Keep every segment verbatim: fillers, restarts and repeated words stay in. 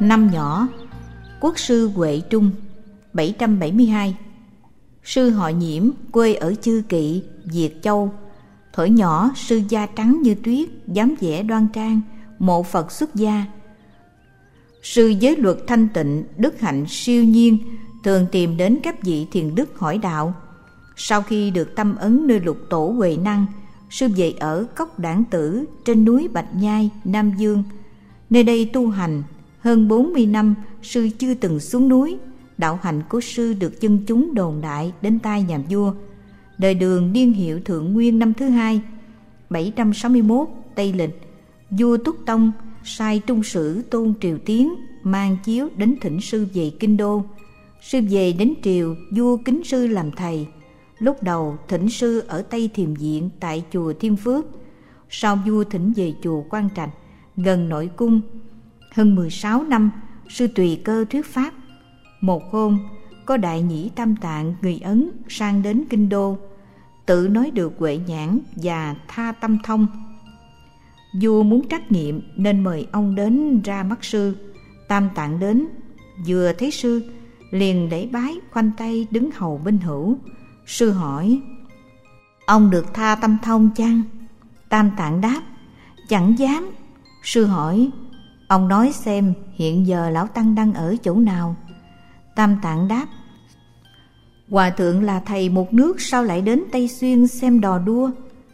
Năm nhỏ, quốc sư Huệ Trung, bảy trăm bảy mươi hai. Sư họ Nhiễm, quê ở Chư Kỵ, Việt Châu. Thuở nhỏ sư da trắng như tuyết, dáng vẻ đoan trang, mộ Phật xuất gia. Sư giới luật thanh tịnh, đức hạnh siêu nhiên, thường tìm đến các vị thiền đức hỏi đạo. Sau khi được tâm ấn nơi lục tổ Huệ Năng, sư về ở Cốc Đản Tử trên núi Bạch Nhai, Nam Dương. Nơi đây tu hành hơn bốn mươi năm, sư chưa từng xuống núi. Đạo hạnh của sư được dân chúng đồn đại đến tai nhà vua. Đời Đường niên hiệu Thượng Nguyên năm thứ hai, bảy trăm sáu mươi mốt Tây Lịch, vua Túc Tông sai trung sử Tôn Triều Tiến mang chiếu đến thỉnh sư về Kinh Đô. Sư về đến triều, vua kính sư làm thầy. Lúc đầu thỉnh sư ở Tây Thiềm Viện tại chùa Thiên Phước, sau vua thỉnh về chùa Quan Trạch gần nội cung. Hơn mười sáu năm, sư tùy cơ thuyết pháp. Một hôm, có Đại Nhĩ Tam Tạng người Ấn sang đến Kinh Đô, tự nói được Huệ Nhãn và Tha Tâm Thông. Vua muốn trắc nghiệm nên mời ông đến ra mắt sư. Tam Tạng đến, vừa thấy sư liền lễ bái, khoanh tay đứng hầu bên hữu. Sư hỏi: ông được Tha Tâm Thông chăng? Tam Tạng đáp: chẳng dám. Sư hỏi: ông nói xem hiện giờ lão tăng đang ở chỗ nào? Tam Tạng đáp: hòa thượng là thầy một nước, sao lại đến Tây Xuyên xem đò đua?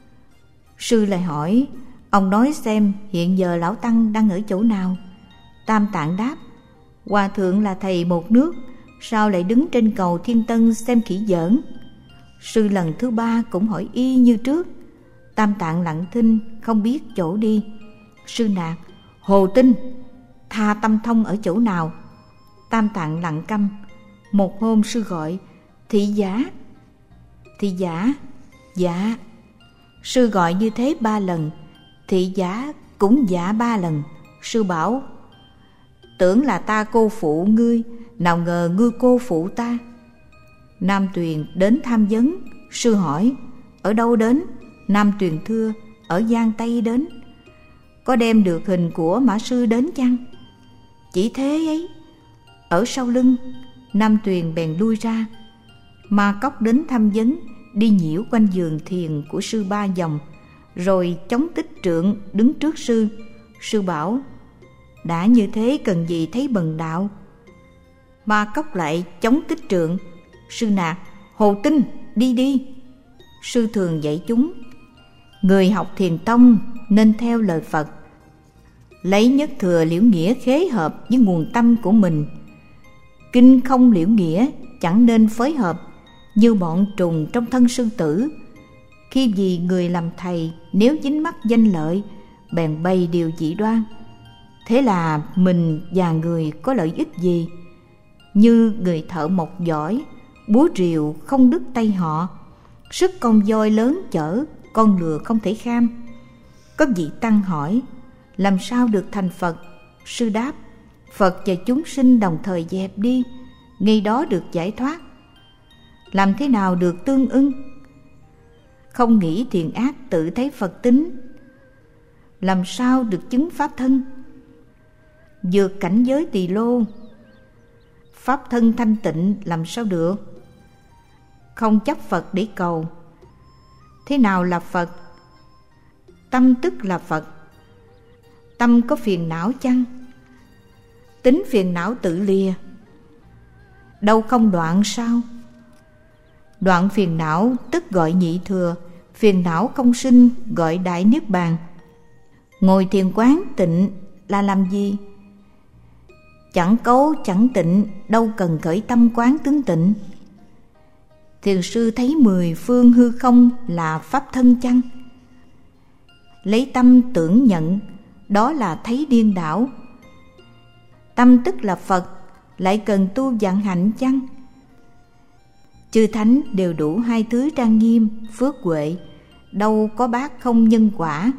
Sư lại hỏi: ông nói xem hiện giờ lão tăng đang ở chỗ nào? Tam Tạng đáp: hòa thượng là thầy một nước, sao lại đứng trên cầu Thiên Tân xem khỉ giỡn? Sư lần thứ ba cũng hỏi y như trước. Tam Tạng lặng thinh, không biết chỗ đi. Sư nạt: Hồ Tinh, Tha Tâm Thông ở chỗ nào? Tam Tạng lặng câm. Một hôm sư gọi: thị giả. Thị giả: dạ. Sư gọi như thế ba lần, thị giả cũng dạ ba lần. Sư bảo: tưởng là ta cô phụ ngươi, nào ngờ ngươi cô phụ ta. Nam Tuyền đến tham vấn. Sư hỏi: ở đâu đến? Nam Tuyền thưa: ở Giang Tây đến. Có đem được hình của Mã Sư đến chăng? Chỉ thế ấy. Ở sau lưng. Nam Tuyền bèn lui ra. Ma Cốc đến tham vấn, đi nhiễu quanh giường thiền của sư ba vòng, rồi chống Tích Trượng đứng trước sư. Sư bảo: đã như thế cần gì thấy bần đạo? Ma Cốc lại chống Tích Trượng. Sư nạt: Hồ Tinh, đi đi. Sư thường dạy chúng: người học thiền tông nên theo lời Phật, lấy nhất thừa liễu nghĩa khế hợp với nguồn tâm của mình. Kinh không liễu nghĩa chẳng nên phối hợp, như bọn trùng trong thân sư tử. Khi vì người làm thầy nếu dính mắc danh lợi, bèn bày điều dị đoan. Thế là mình và người có lợi ích gì? Như người thợ mộc giỏi, búa rìu không đứt tay họ, sức con voi lớn chở, con lừa không thể kham. Có vị tăng hỏi: làm sao được thành Phật? Sư đáp: Phật và chúng sinh đồng thời dẹp đi, ngay đó được giải thoát. Làm thế nào được tương ưng? Không nghĩ thiện ác, tự thấy Phật tính. Làm sao được chứng pháp thân? Vượt cảnh giới tỳ lô. Pháp thân thanh tịnh làm sao được? Không chấp Phật để cầu. Thế nào là Phật? Tâm tức là Phật. Tâm có phiền não chăng? Tính phiền não tự lìa. Đâu không đoạn sao? Đoạn phiền não tức gọi nhị thừa, phiền não không sinh gọi đại niết bàn. Ngồi thiền quán tịnh là làm gì? Chẳng cấu chẳng tịnh, đâu cần khởi tâm quán tướng tịnh. Thiền sư thấy mười phương hư không là pháp thân chăng? Lấy tâm tưởng nhận, đó là thấy điên đảo. Tâm tức là Phật, lại cần tu vạn hạnh chăng? Chư thánh đều đủ hai thứ trang nghiêm, phước huệ, đâu có bác không nhân quả.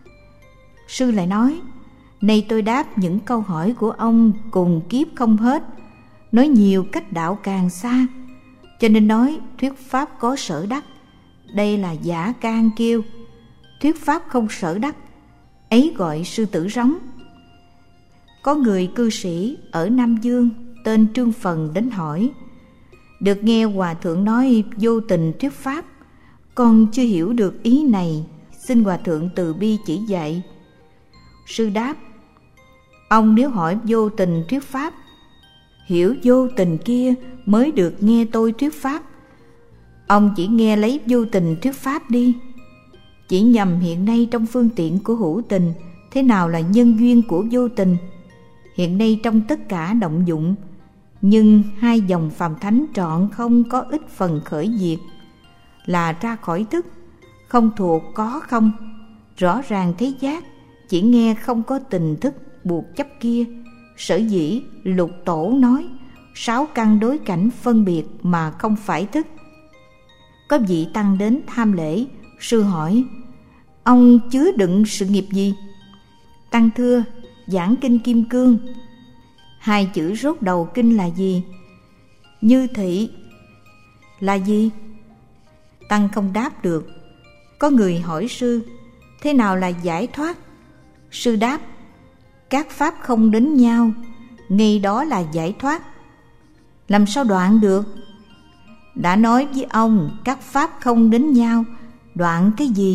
Sư lại nói: nay tôi đáp những câu hỏi của ông cùng kiếp không hết, nói nhiều cách đạo càng xa, cho nên nói thuyết pháp có sở đắc. Đây là giả can kêu, thuyết pháp không sở đắc, ấy gọi sư tử rống. Có người cư sĩ ở Nam Dương tên Trương Phần đến hỏi: được nghe hòa thượng nói vô tình thuyết pháp, con chưa hiểu được ý này, xin hòa thượng từ bi chỉ dạy. Sư đáp: ông nếu hỏi vô tình thuyết pháp, hiểu vô tình kia mới được nghe tôi thuyết pháp. Ông chỉ nghe lấy vô tình thuyết pháp đi. Chỉ nhầm hiện nay trong phương tiện của hữu tình, thế nào là nhân duyên của vô tình? Hiện nay trong tất cả động dụng, nhưng hai dòng phàm thánh trọn không có ít phần khởi diệt, là ra khỏi thức, không thuộc có không. Rõ ràng thấy giác, chỉ nghe không có tình thức buộc chấp kia. Sở dĩ Lục Tổ nói sáu căn đối cảnh phân biệt mà không phải thức. Có vị tăng đến tham lễ, sư hỏi: ông chứa đựng sự nghiệp gì? Tăng thưa: giảng kinh Kim Cương. Hai chữ rốt đầu kinh là gì? Như thị. Là gì? Tăng không đáp được. Có người hỏi sư: thế nào là giải thoát? Sư đáp: các pháp không đến nhau, ngay đó là giải thoát. Làm sao đoạn được? Đã nói với ông các pháp không đến nhau, đoạn cái gì?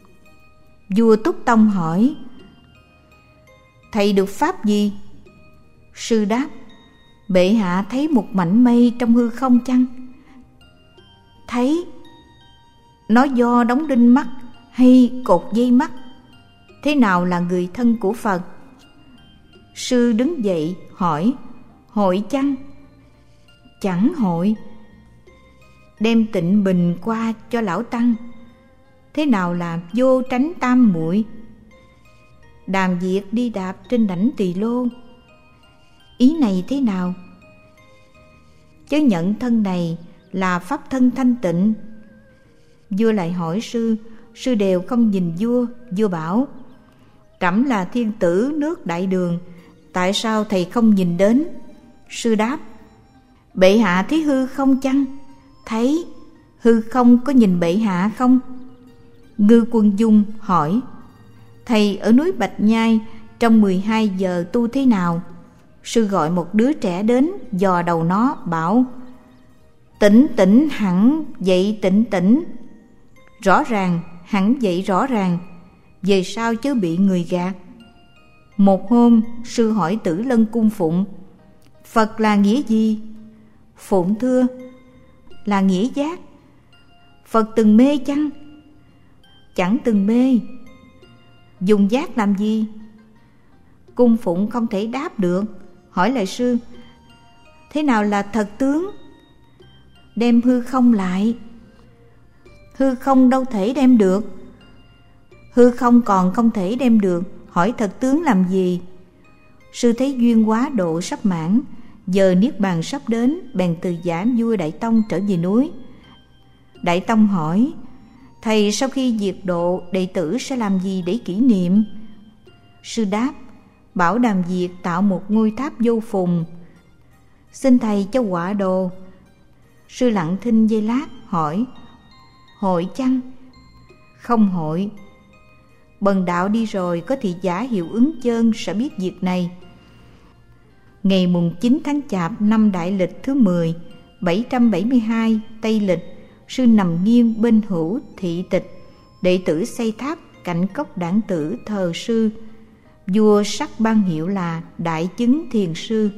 Vua Túc Tông hỏi: thầy được pháp gì? Sư đáp: bệ hạ thấy một mảnh mây trong hư không chăng? Thấy. Nó do đóng đinh mắt hay cột dây mắt? Thế nào là người thân của Phật? Sư đứng dậy hỏi: hội chăng? Chẳng hội. Đem tịnh bình qua cho lão tăng. Thế nào là vô tránh tam muội? Đàm Việt đi đạp trên đảnh Tỳ Lô. Ý này thế nào? Chớ nhận thân này là pháp thân thanh tịnh. Vua lại hỏi sư, sư đều không nhìn vua. Vua bảo: trẫm là thiên tử nước Đại Đường, tại sao thầy không nhìn đến? Sư đáp: bệ hạ thấy hư không chăng? Thấy. Hư không có nhìn bệ hạ không? Ngư Quân Dung hỏi: thầy ở núi Bạch Nhai trong mười hai giờ tu thế nào? Sư gọi một đứa trẻ đến, dò đầu nó bảo: tỉnh tỉnh hẳn dậy tỉnh tỉnh. Rõ ràng hẳn dậy rõ ràng, về sao chớ bị người gạt. Một hôm sư hỏi Tử Lân cung phụng: Phật là nghĩa gì? Phụng thưa: là nghĩa giác. Phật từng mê chăng? Chẳng từng mê. Dùng giác làm gì? Cung phụng không thể đáp được, hỏi lại sư: thế nào là thật tướng? Đem hư không lại. Hư không đâu thể đem được. Hư không còn không thể đem được, hỏi thật tướng làm gì? Sư thấy duyên quá độ sắp mãn, giờ niết bàn sắp đến, bèn từ giả vua Đại Tông trở về núi. Đại Tông hỏi: thầy sau khi diệt độ, đệ tử sẽ làm gì để kỷ niệm? Sư đáp: bảo Đàm Việt tạo một ngôi tháp vô phùng, xin thầy cho họa đồ. Sư lặng thinh giây lát hỏi: hội chăng? Không hội. Bần đạo đi rồi, có thị giả Hiệu Ứng Chơn sẽ biết việc này. Ngày mùng chín tháng Chạp năm Đại Lịch thứ mười, bảy trăm bảy mươi hai Tây Lịch, sư nằm nghiêng bên hữu thị tịch, đệ tử xây tháp cạnh cốc đản tử thờ sư. Vua sắc ban hiệu là Đại Chứng Thiền Sư.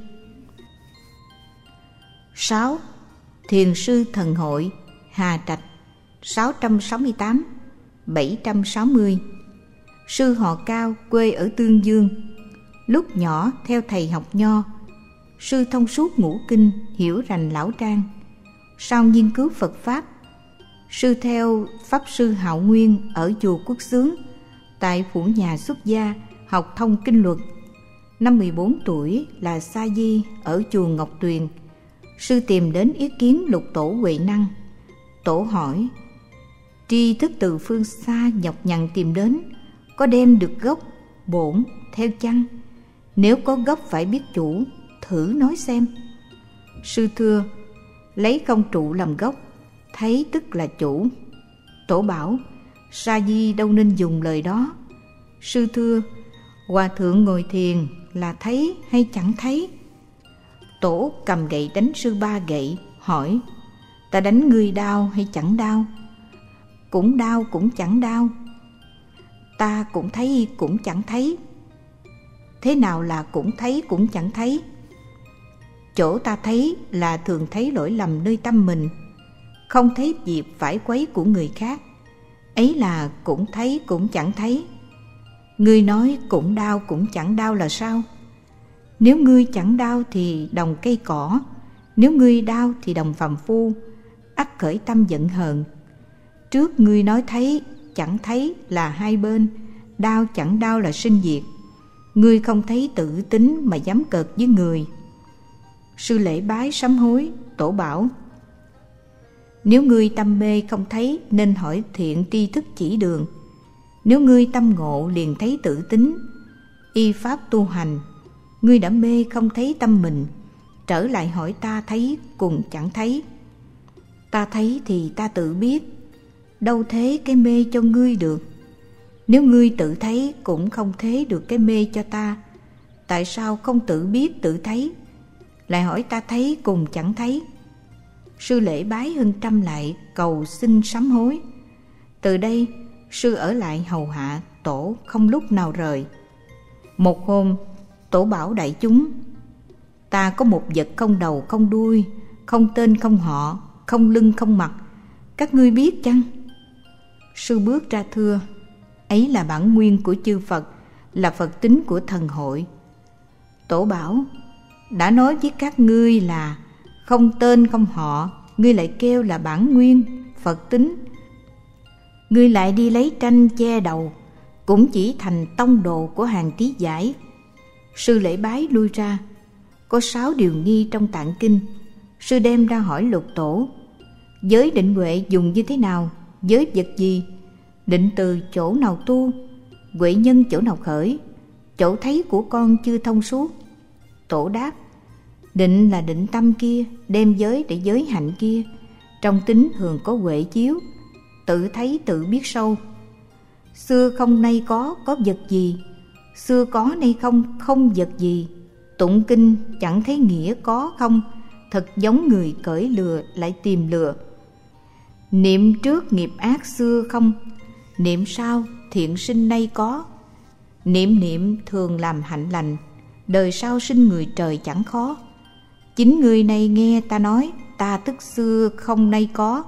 sáu. Thiền Sư Thần Hội, Hà Trạch, sáu trăm sáu mươi tám đến bảy trăm sáu mươi. Sư họ Cao, quê ở Tương Dương. Lúc nhỏ theo thầy học nho. Sư thông suốt ngũ kinh, hiểu rành lão trang. Sau nghiên cứu Phật Pháp, sư theo Pháp Sư Hạo Nguyên ở chùa Quốc Xướng, tại phủ nhà xuất gia, học thông kinh luật. Năm mười bốn tuổi là sa di ở chùa Ngọc Tuyền. Sư tìm đến ý kiến Lục Tổ Huệ Năng. Tổ hỏi: tri thức từ phương xa nhọc nhằn tìm đến, có đem được gốc, bổn, theo chăng? Nếu có gốc phải biết chủ, thử nói xem. Sư thưa: lấy không trụ làm gốc, thấy tức là chủ. Tổ bảo: sa di đâu nên dùng lời đó. Sư thưa: hòa thượng ngồi thiền, là thấy hay chẳng thấy? Tổ cầm gậy đánh sư ba gậy, hỏi: Ta đánh ngươi đau hay chẳng đau? Cũng đau cũng chẳng đau. Ta cũng thấy cũng chẳng thấy. Thế nào là cũng thấy cũng chẳng thấy? Chỗ ta thấy là thường thấy lỗi lầm nơi tâm mình, không thấy việc phải quấy của người khác. Ấy là cũng thấy cũng chẳng thấy. Ngươi nói cũng đau cũng chẳng đau là sao? Nếu ngươi chẳng đau thì đồng cây cỏ, nếu ngươi đau thì đồng phàm phu, ắt khởi tâm giận hờn. Trước ngươi nói thấy chẳng thấy là hai bên, đau chẳng đau là sinh diệt. Ngươi không thấy tự tính mà dám cợt với người. Sư lễ bái sám hối. Tổ bảo: Nếu ngươi tâm mê không thấy nên hỏi thiện tri thức chỉ đường. Nếu ngươi tâm ngộ liền thấy tự tính, y pháp tu hành. Ngươi đã mê không thấy tâm mình, trở lại hỏi ta thấy cùng chẳng thấy. Ta thấy thì ta tự biết, đâu thế cái mê cho ngươi được. Nếu ngươi tự thấy cũng không thế được cái mê cho ta, tại sao không tự biết tự thấy, lại hỏi ta thấy cùng chẳng thấy? Sư lễ bái hơn trăm lại cầu xin sám hối. Từ đây sư ở lại hầu hạ tổ không lúc nào rời. Một hôm, tổ bảo đại chúng: Ta có một vật không đầu không đuôi, không tên không họ, không lưng không mặt, các ngươi biết chăng? Sư bước ra thưa: Ấy là bản nguyên của chư Phật, là Phật tính của thần hội. Tổ bảo: Đã nói với các ngươi là không tên không họ, ngươi lại kêu là bản nguyên, Phật tính. Ngươi lại đi lấy tranh che đầu, cũng chỉ thành tông đồ của hàng trí giải. Sư lễ bái lui ra. Có sáu điều nghi trong tạng kinh. Sư đem ra hỏi lục tổ: Giới định huệ dùng như thế nào? Giới vật gì? Định từ chỗ nào tu? Huệ nhân chỗ nào khởi? Chỗ thấy của con chưa thông suốt. Tổ đáp: Định là định tâm kia, đem giới để giới hạnh kia. Trong tính thường có huệ chiếu, tự thấy tự biết sâu. Xưa không nay có, có vật gì? Xưa có nay không, không vật gì? Tụng kinh chẳng thấy nghĩa có không, thật giống người cởi lừa lại tìm lừa. Niệm trước nghiệp ác xưa không, niệm sau thiện sinh nay có. Niệm niệm thường làm hạnh lành, đời sau sinh người trời chẳng khó. Chính người này nghe ta nói, ta tức xưa không nay có.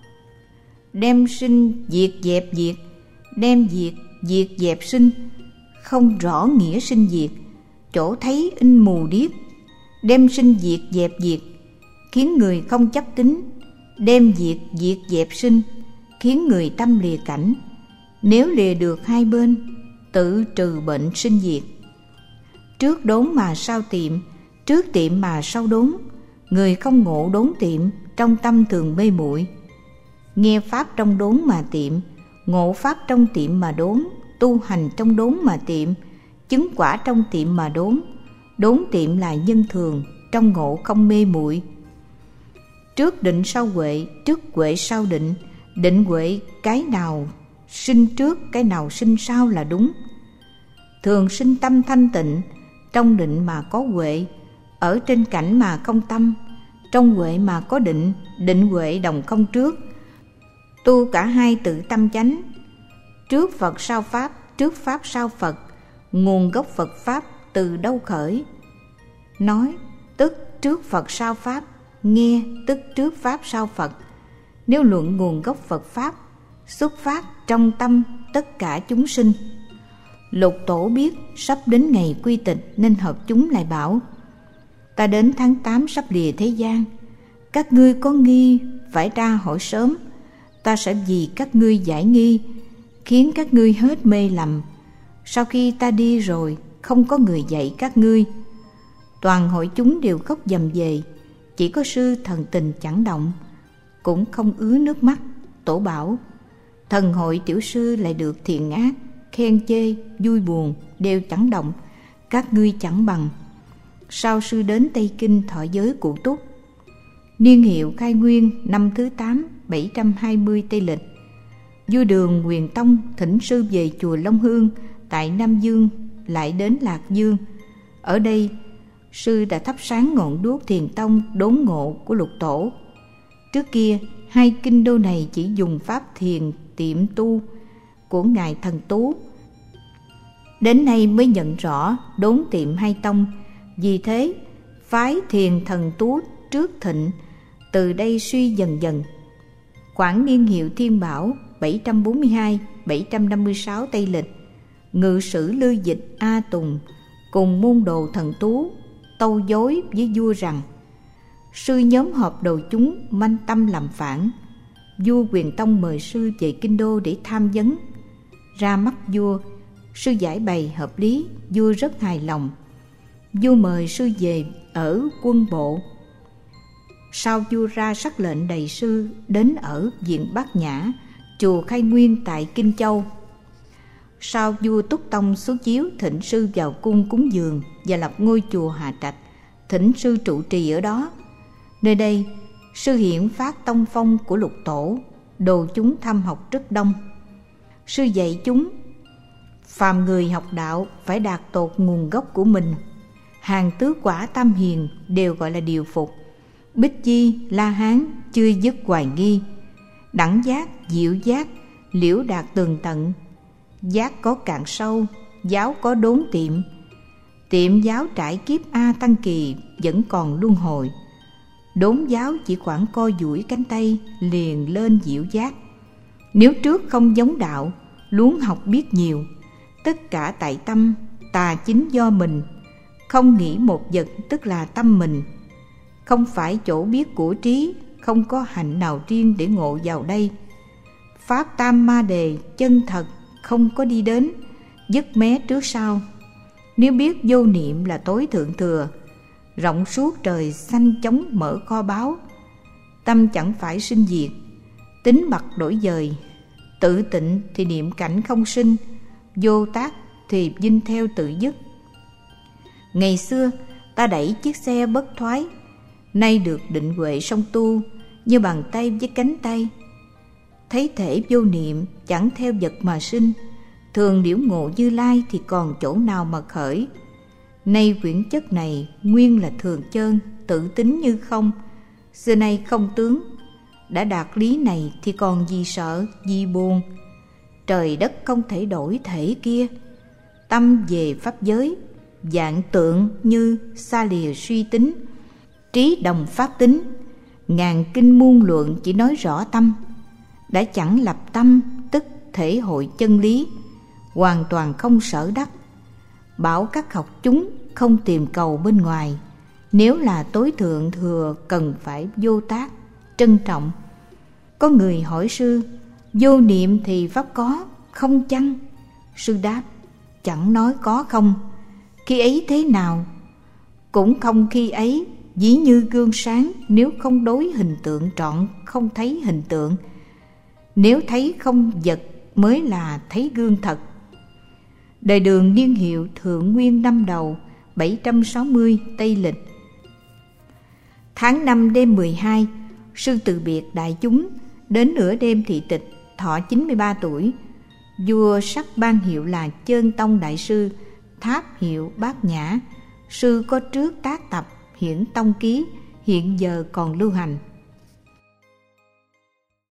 Đem sinh diệt dẹp diệt, đem diệt diệt dẹp sinh, không rõ nghĩa sinh diệt, chỗ thấy in mù điếc. Đem sinh diệt dẹp diệt, khiến người không chấp tính. Đem diệt diệt dẹp sinh, khiến người tâm lìa cảnh. Nếu lìa được hai bên, tự trừ bệnh sinh diệt. Trước đốn mà sau tiệm, trước tiệm mà sau đốn. Người không ngộ đốn tiệm, trong tâm thường mê muội. Nghe pháp trong đốn mà tiệm, ngộ pháp trong tiệm mà đốn. Tu hành trong đốn mà tiệm, chứng quả trong tiệm mà đốn. Đốn tiệm là nhân thường, trong ngộ không mê muội. Trước định sau huệ, trước huệ sau định. Định huệ cái nào sinh trước, cái nào sinh sau là đúng. Thường sinh tâm thanh tịnh, trong định mà có huệ. Ở trên cảnh mà không tâm, trong huệ mà có định. Định huệ đồng không trước, tu cả hai tự tâm chánh. Trước Phật sau Pháp, trước Pháp sau Phật. Nguồn gốc Phật Pháp từ đâu khởi? Nói tức trước Phật sau Pháp, nghe tức trước Pháp sau Phật. Nếu luận nguồn gốc Phật Pháp, xuất phát trong tâm tất cả chúng sinh. Lục tổ biết sắp đến ngày quy tịch nên hợp chúng lại bảo: Ta đến tháng tám sắp lìa thế gian, các ngươi có nghi phải ra hỏi sớm. Ta sẽ vì các ngươi giải nghi, khiến các ngươi hết mê lầm. Sau khi ta đi rồi, không có người dạy các ngươi. Toàn hội chúng đều khóc dầm về, chỉ có sư thần tình chẳng động, cũng không ứa nước mắt. Tổ bảo: Thần hội tiểu sư lại được thiện ác, khen chê, vui buồn đều chẳng động, các ngươi chẳng bằng. Sau sư đến Tây Kinh thọ giới Cụ Túc. Niên hiệu khai nguyên năm thứ tám, bảy trăm hai mươi Tây Lịch. Vua Đường Huyền Tông thỉnh sư về chùa Long Hương tại Nam Dương, lại đến Lạc Dương. Ở đây, sư đã thắp sáng ngọn đuốc thiền tông đốn ngộ của Lục Tổ. Trước kia, hai kinh đô này chỉ dùng pháp thiền tiệm tu của Ngài Thần Tú. Đến nay mới nhận rõ đốn tiệm hai tông. Vì thế, phái thiền Thần Tú trước thịnh, từ đây suy dần dần. Khoảng niên hiệu Thiên Bảo bảy trăm bốn mươi hai đến bảy trăm năm mươi sáu Tây Lịch, ngự sử Lư Dịch A Tùng cùng môn đồ Thần Tú tâu dối với vua rằng sư nhóm họp đầu chúng manh tâm làm phản. Vua Quyền Tông mời sư về kinh đô để tham vấn. Ra mắt vua, sư giải bày hợp lý, vua rất hài lòng. Vua mời sư về ở quân bộ. Sau vua ra sắc lệnh đầy sư đến ở viện Bát Nhã, chùa Khai Nguyên tại Kinh Châu. Sau vua Túc Tông xuống chiếu thỉnh sư vào cung cúng dường và lập ngôi chùa Hà Trạch, thỉnh sư trụ trì ở đó. Nơi đây, sư hiện phát tông phong của Lục Tổ, đồ chúng thăm học rất đông. Sư dạy chúng, phàm người học đạo phải đạt tột nguồn gốc của mình. Hàng tứ quả tam hiền đều gọi là điều phục. Bích Chi, La Hán chưa dứt hoài nghi. Đẳng giác, diệu giác, liễu đạt tường tận. Giác có cạn sâu, giáo có đốn tiệm. Tiệm giáo trải kiếp A Tăng Kỳ vẫn còn luân hồi. Đốn giáo chỉ khoảng co duỗi cánh tay liền lên diệu giác. Nếu trước không giống đạo, luống học biết nhiều. Tất cả tại tâm, tà chính do mình. Không nghĩ một vật tức là tâm mình. Không phải chỗ biết của trí, không có hạnh nào riêng để ngộ vào đây. Pháp tam ma đề chân thật không có đi đến, dứt mé trước sau. Nếu biết vô niệm là tối thượng thừa, rộng suốt trời xanh chóng mở kho báu. Tâm chẳng phải sinh diệt, tính bặt đổi dời. Tự tịnh thì niệm cảnh không sinh, vô tác thì vinh theo tự dứt. Ngày xưa ta đẩy chiếc xe bất thoái, nay được định huệ song tu, như bàn tay với cánh tay. Thấy thể vô niệm chẳng theo vật mà sinh, thường liễu ngộ Như Lai thì còn chỗ nào mà khởi. Nay quyển chất này nguyên là thường chơn, tự tính như không, xưa nay không tướng. Đã đạt lý này thì còn gì sợ, gì buồn. Trời đất không thể đổi thể kia. Tâm về pháp giới, dạng tượng như xa lìa suy tính. Trí đồng pháp tính, ngàn kinh muôn luận chỉ nói rõ tâm. Đã chẳng lập tâm, tức thể hội chân lý, hoàn toàn không sở đắc. Bảo các học chúng không tìm cầu bên ngoài. Nếu là tối thượng thừa cần phải vô tác, trân trọng. Có người hỏi sư, vô niệm thì pháp có, không chăng? Sư đáp, chẳng nói có không. Khi ấy thế nào? Cũng không khi ấy, dĩ như gương sáng. Nếu không đối hình tượng trọn, không thấy hình tượng. Nếu thấy không vật mới là thấy gương thật. Đời Đường niên hiệu Thượng Nguyên năm Đầu bảy trăm sáu mươi Tây Lịch. Tháng năm đêm mười hai, sư từ biệt đại chúng. Đến nửa đêm thị tịch, thọ chín mươi ba tuổi. Vua sắc ban hiệu là Chơn Tông Đại Sư, tháp hiệu Bát Nhã. Sư có trước tác tập Hiển Tông Ký, hiện giờ còn lưu hành.